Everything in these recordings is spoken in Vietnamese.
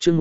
chương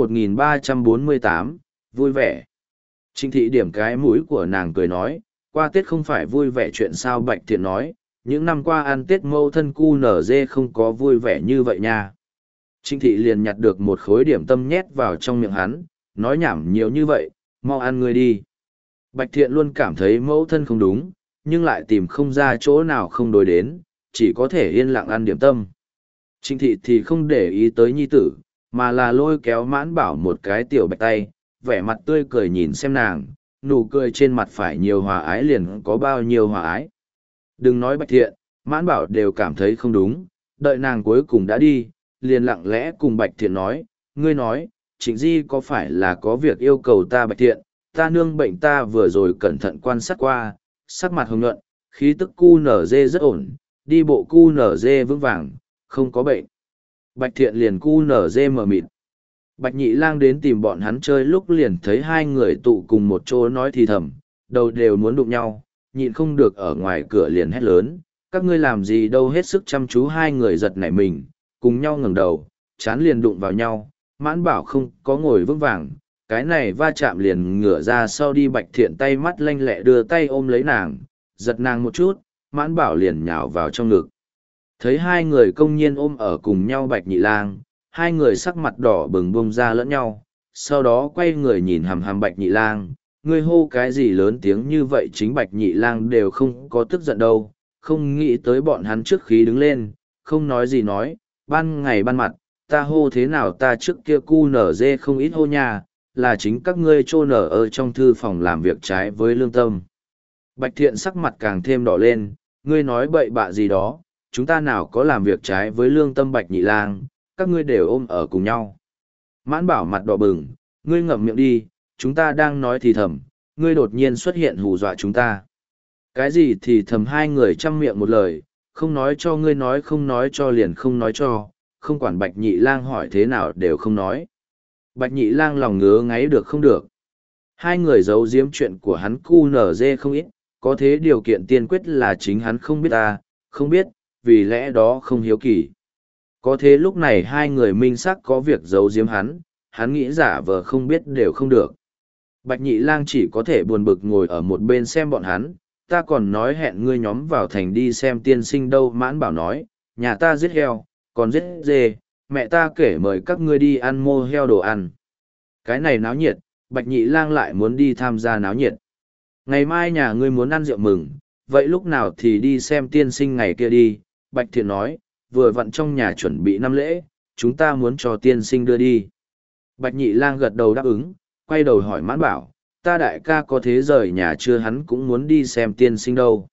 1348, vui vẻ. Trịnh thị điểm cái mũi của nàng cười nói, qua Tết không phải vui vẻ chuyện sao? Bạch Thiện nói, những năm qua ăn Tết mâu thân cu nở dê không có vui vẻ như vậy nha. Trịnh thị liền nhặt được một khối điểm tâm nhét vào trong miệng hắn, nói nhảm nhiều như vậy, mau ăn ngươi đi. Bạch Thiện luôn cảm thấy mẫu thân không đúng, nhưng lại tìm không ra chỗ nào không đối đến, chỉ có thể yên lặng ăn điểm tâm. Trịnh thị thì không để ý tới nhi tử, mà là lôi kéo Mãn Bảo một cái tiểu bạch tay, vẻ mặt tươi cười nhìn xem nàng, nụ cười trên mặt phải nhiều hòa ái liền có bao nhiêu hòa ái. Đừng nói Bạch Thiện, Mãn Bảo đều cảm thấy không đúng, đợi nàng cuối cùng đã đi, liền lặng lẽ cùng Bạch Thiện nói, ngươi nói, Trịnh Di có phải là có việc yêu cầu ta? Bạch Thiện, ta nương bệnh ta vừa rồi cẩn thận quan sát qua, sắc mặt hồng nhuận, khí tức cu nở dê rất ổn, đi bộ cu nở dê vững vàng, không có bệnh. Bạch Thiện liền cu nở dê mờ mịt. Bạch Nhị Lang đến tìm bọn hắn chơi lúc liền thấy hai người tụ cùng một chỗ nói thì thầm, đầu đều muốn đụng nhau, nhịn không được ở ngoài cửa liền hét lớn, các ngươi làm gì đâu? Hết sức chăm chú. Hai người giật nảy mình, cùng nhau ngẩng đầu, chán liền đụng vào nhau. Mãn Bảo không có ngồi vững vàng, cái này va chạm liền ngửa ra sau đi. Bạch Thiện tay mắt lanh lẹ đưa tay ôm lấy nàng, giật nàng một chút, Mãn Bảo liền nhào vào trong ngực. Thấy hai người công nhiên ôm ở cùng nhau Bạch Nhị Lang, hai người sắc mặt đỏ bừng bông ra lẫn nhau, sau đó quay người nhìn hằm hằm Bạch Nhị Lang, ngươi hô cái gì lớn tiếng như vậy? Chính Bạch Nhị Lang đều không có tức giận đâu, không nghĩ tới bọn hắn trước khí đứng lên, không nói gì nói, ban ngày ban mặt, ta hô thế nào? Ta trước kia cu nở dê không ít hô nhà, là chính các ngươi trô nở ở trong thư phòng làm việc trái với lương tâm. Bạch Thiện sắc mặt càng thêm đỏ lên, ngươi nói bậy bạ gì đó, chúng ta nào có làm việc trái với lương tâm? Bạch Nhị Lang, các ngươi đều ôm ở cùng nhau. Mãn Bảo mặt đỏ bừng, ngươi ngậm miệng đi, chúng ta đang nói thì thầm, ngươi đột nhiên xuất hiện hù dọa chúng ta. Cái gì thì thầm? Hai người chăm miệng một lời, không nói cho ngươi nói, không nói cho liền không nói cho, không quản Bạch Nhị Lang hỏi thế nào đều không nói. Bạch Nhị Lang lòng ngứa ngáy được không được. Hai người giấu giếm chuyện của hắn cu nở dê không ít, có thế điều kiện tiên quyết là chính hắn không biết ta, không biết, vì lẽ đó không hiếu kỳ. Có thế lúc này hai người minh xác có việc giấu giếm hắn nghĩ giả vờ không biết đều không được. Bạch Nhị Lang chỉ có thể buồn bực ngồi ở một bên xem bọn hắn, ta còn nói hẹn ngươi nhóm vào thành đi xem tiên sinh đâu. Mãn Bảo nói, nhà ta giết heo, còn giết dê, mẹ ta kể mời các ngươi đi ăn mô heo đồ ăn. Cái này náo nhiệt, Bạch Nhị Lang lại muốn đi tham gia náo nhiệt. Ngày mai nhà ngươi muốn ăn rượu mừng, vậy lúc nào thì đi xem tiên sinh ngày kia đi. Bạch Thiện nói, vừa vặn trong nhà chuẩn bị năm lễ, chúng ta muốn cho tiên sinh đưa đi. Bạch Nhị Lang gật đầu đáp ứng, quay đầu hỏi Mãn Bảo, ta đại ca có thế rời nhà chưa? Hắn cũng muốn đi xem tiên sinh đâu.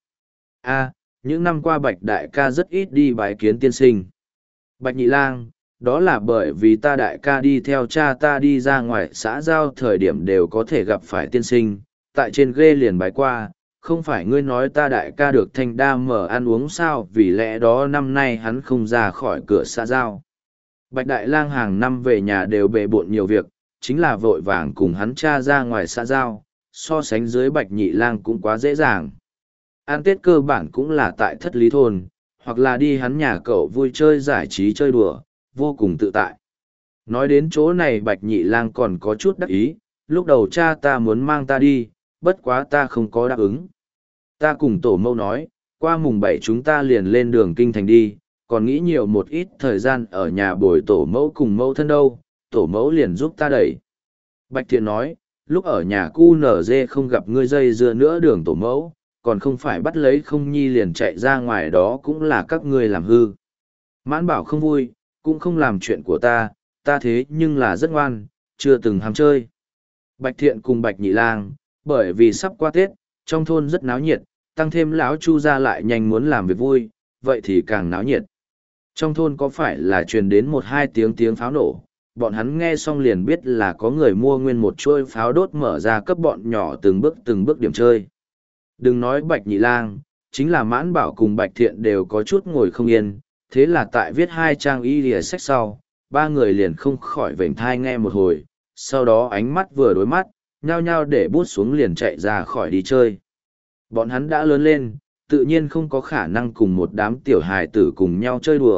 Những năm qua Bạch đại ca rất ít đi bái kiến tiên sinh. Bạch Nhị Lang, đó là bởi vì ta đại ca đi theo cha ta đi ra ngoài xã giao thời điểm đều có thể gặp phải tiên sinh, tại trên ghê liền bái qua. Không phải ngươi nói ta đại ca được thanh đa mở ăn uống sao? Vì lẽ đó năm nay hắn không ra khỏi cửa xã giao. Bạch Đại Lang hàng năm về nhà đều bề bộn nhiều việc, chính là vội vàng cùng hắn cha ra ngoài xã giao, so sánh dưới Bạch Nhị Lang cũng quá dễ dàng. Ăn Tết cơ bản cũng là tại Thất Lý Thôn, hoặc là đi hắn nhà cậu vui chơi giải trí chơi đùa, vô cùng tự tại. Nói đến chỗ này Bạch Nhị Lang còn có chút đắc ý, lúc đầu cha ta muốn mang ta đi, bất quá ta không có đáp ứng. Ta cùng tổ mẫu nói, qua mùng 7 chúng ta liền lên đường kinh thành đi, còn nghĩ nhiều một ít thời gian ở nhà bồi tổ mẫu cùng mẫu thân đâu, tổ mẫu liền giúp ta đẩy. Bạch Thiện nói, lúc ở nhà cu nở dê không gặp ngươi dây dưa nữa đường tổ mẫu, còn không phải bắt lấy không nhi liền chạy ra ngoài, đó cũng là các ngươi làm hư. Mãn Bảo không vui, cũng không làm chuyện của ta thế nhưng là rất ngoan, chưa từng ham chơi. Bạch Thiện cùng Bạch Nhị Lang, bởi vì sắp qua Tết, trong thôn rất náo nhiệt, tăng thêm lão Chu gia lại nhanh muốn làm việc vui, vậy thì càng náo nhiệt. Trong thôn có phải là truyền đến một hai tiếng pháo nổ, bọn hắn nghe xong liền biết là có người mua nguyên một chuôi pháo đốt mở ra cấp bọn nhỏ từng bước điểm chơi. Đừng nói Bạch Nhị Lang, chính là Mãn Bảo cùng Bạch Thiện đều có chút ngồi không yên, thế là tại viết 2 trang y lìa sách sau, ba người liền không khỏi vểnh thai nghe một hồi, sau đó ánh mắt vừa đối mắt, nhao nhao để bút xuống liền chạy ra khỏi đi chơi. Bọn hắn đã lớn lên, tự nhiên không có khả năng cùng một đám tiểu hài tử cùng nhau chơi đùa,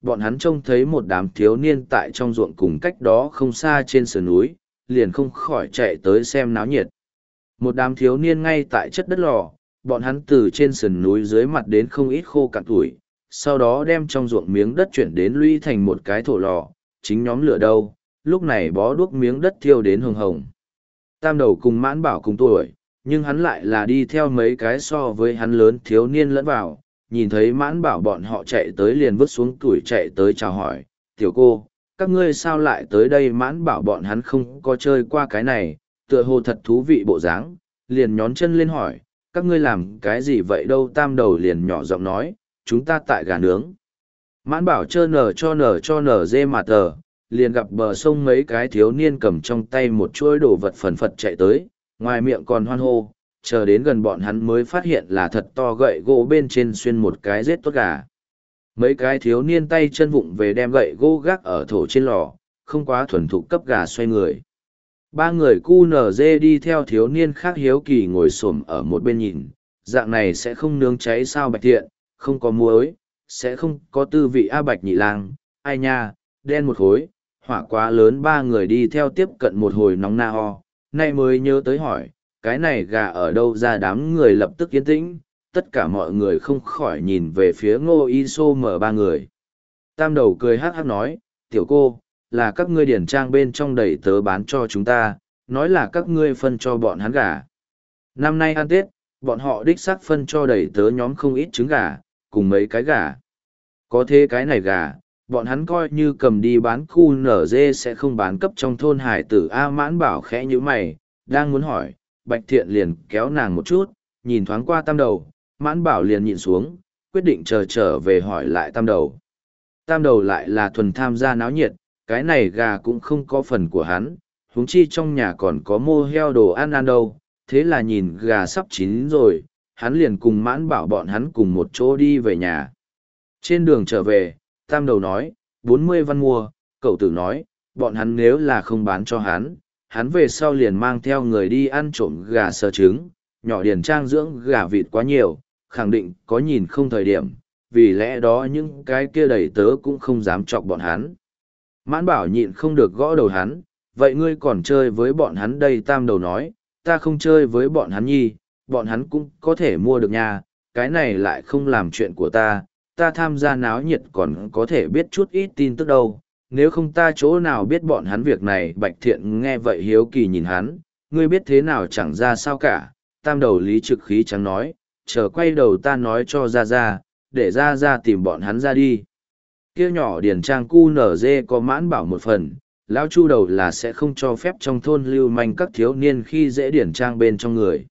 bọn hắn trông thấy một đám thiếu niên tại trong ruộng cùng cách đó không xa trên sườn núi, liền không khỏi chạy tới xem náo nhiệt. Một đám thiếu niên ngay tại chất đất lò, bọn hắn từ trên sườn núi dưới mặt đến không ít khô cạn tuổi, sau đó đem trong ruộng miếng đất chuyển đến lũy thành một cái thổ lò, chính nhóm lửa đâu, lúc này bó đuốc miếng đất thiêu đến hừng hồng. Tam đầu cùng Mãn Bảo cùng tuổi, nhưng hắn lại là đi theo mấy cái so với hắn lớn thiếu niên lẫn vào, nhìn thấy Mãn Bảo bọn họ chạy tới liền vứt xuống tuổi chạy tới chào hỏi, tiểu cô, các ngươi sao lại tới đây? Mãn Bảo bọn hắn không có chơi qua cái này, tựa hồ thật thú vị bộ dáng, liền nhón chân lên hỏi, các ngươi làm cái gì vậy đâu? Tam đầu liền nhỏ giọng nói, chúng ta tại gà nướng. Mãn Bảo chơ nở cho nở dê mà tờ, liền gặp bờ sông mấy cái thiếu niên cầm trong tay một chuỗi đồ vật phần phật chạy tới, ngoài miệng còn hoan hô, chờ đến gần bọn hắn mới phát hiện là thật to gậy gỗ bên trên xuyên một cái rết tốt gà. Mấy cái thiếu niên tay chân vụng về đem gậy gỗ gác ở thổ trên lò, không quá thuần thục cấp gà xoay người. Ba người cu nở dê đi theo thiếu niên khác hiếu kỳ ngồi xổm ở một bên nhìn, dạng này sẽ không nướng cháy sao Bạch Thiện, không có muối, sẽ không có tư vị a Bạch Nhị Lang, ai nha, đen một khối, hỏa quá lớn. Ba người đi theo tiếp cận một hồi nóng na ho, nay mới nhớ tới hỏi, cái này gà ở đâu ra? Đám người lập tức yên tĩnh, tất cả mọi người không khỏi nhìn về phía Ngô Y Sô mở ba người. Tam đầu cười hát hát nói, tiểu cô, là các ngươi điển trang bên trong đầy tớ bán cho chúng ta, nói là các ngươi phân cho bọn hắn gà. Năm nay ăn Tết, bọn họ đích xác phân cho đầy tớ nhóm không ít trứng gà, cùng mấy cái gà. Có thế cái này gà, bọn hắn coi như cầm đi bán khu nở dê sẽ không bán cấp trong thôn hải tử. A Mãn Bảo khẽ như mày, đang muốn hỏi, Bạch Thiện liền kéo nàng một chút, nhìn thoáng qua Tam đầu, Mãn Bảo liền nhìn xuống, quyết định trở về hỏi lại Tam đầu. Tam đầu lại là thuần tham gia náo nhiệt, cái này gà cũng không có phần của hắn, huống chi trong nhà còn có mô heo đồ ăn đâu, thế là nhìn gà sắp chín rồi, hắn liền cùng Mãn Bảo bọn hắn cùng một chỗ đi về nhà. Trên đường trở về, Tam đầu nói, 40 văn mua, cậu tử nói, bọn hắn nếu là không bán cho hắn về sau liền mang theo người đi ăn trộm gà sờ trứng, nhỏ điền trang dưỡng gà vịt quá nhiều, khẳng định có nhìn không thời điểm, vì lẽ đó những cái kia đầy tớ cũng không dám chọc bọn hắn. Mãn Bảo nhịn không được gõ đầu hắn, vậy ngươi còn chơi với bọn hắn đây? Tam đầu nói, ta không chơi với bọn hắn nhi, bọn hắn cũng có thể mua được nha, cái này lại không làm chuyện của ta tham gia náo nhiệt còn có thể biết chút ít tin tức đâu, nếu không ta chỗ nào biết bọn hắn việc này. Bạch Thiện nghe vậy hiếu kỳ nhìn hắn, ngươi biết thế nào? Chẳng ra sao cả. Tam đầu lý trực khí trắng nói, chờ quay đầu ta nói cho ra, để ra tìm bọn hắn ra đi. Kia nhỏ điển trang cu nở dê có Mãn Bảo một phần, lão Chu đầu là sẽ không cho phép trong thôn lưu manh các thiếu niên khi dễ điển trang bên trong người.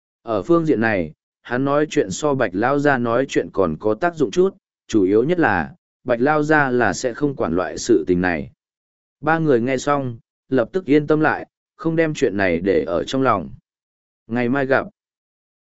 Ở phương diện này, hắn nói chuyện so Bạch Lao Gia nói chuyện còn có tác dụng chút, chủ yếu nhất là, Bạch Lao Gia là sẽ không quản loại sự tình này. Ba người nghe xong, lập tức yên tâm lại, không đem chuyện này để ở trong lòng. Ngày mai gặp.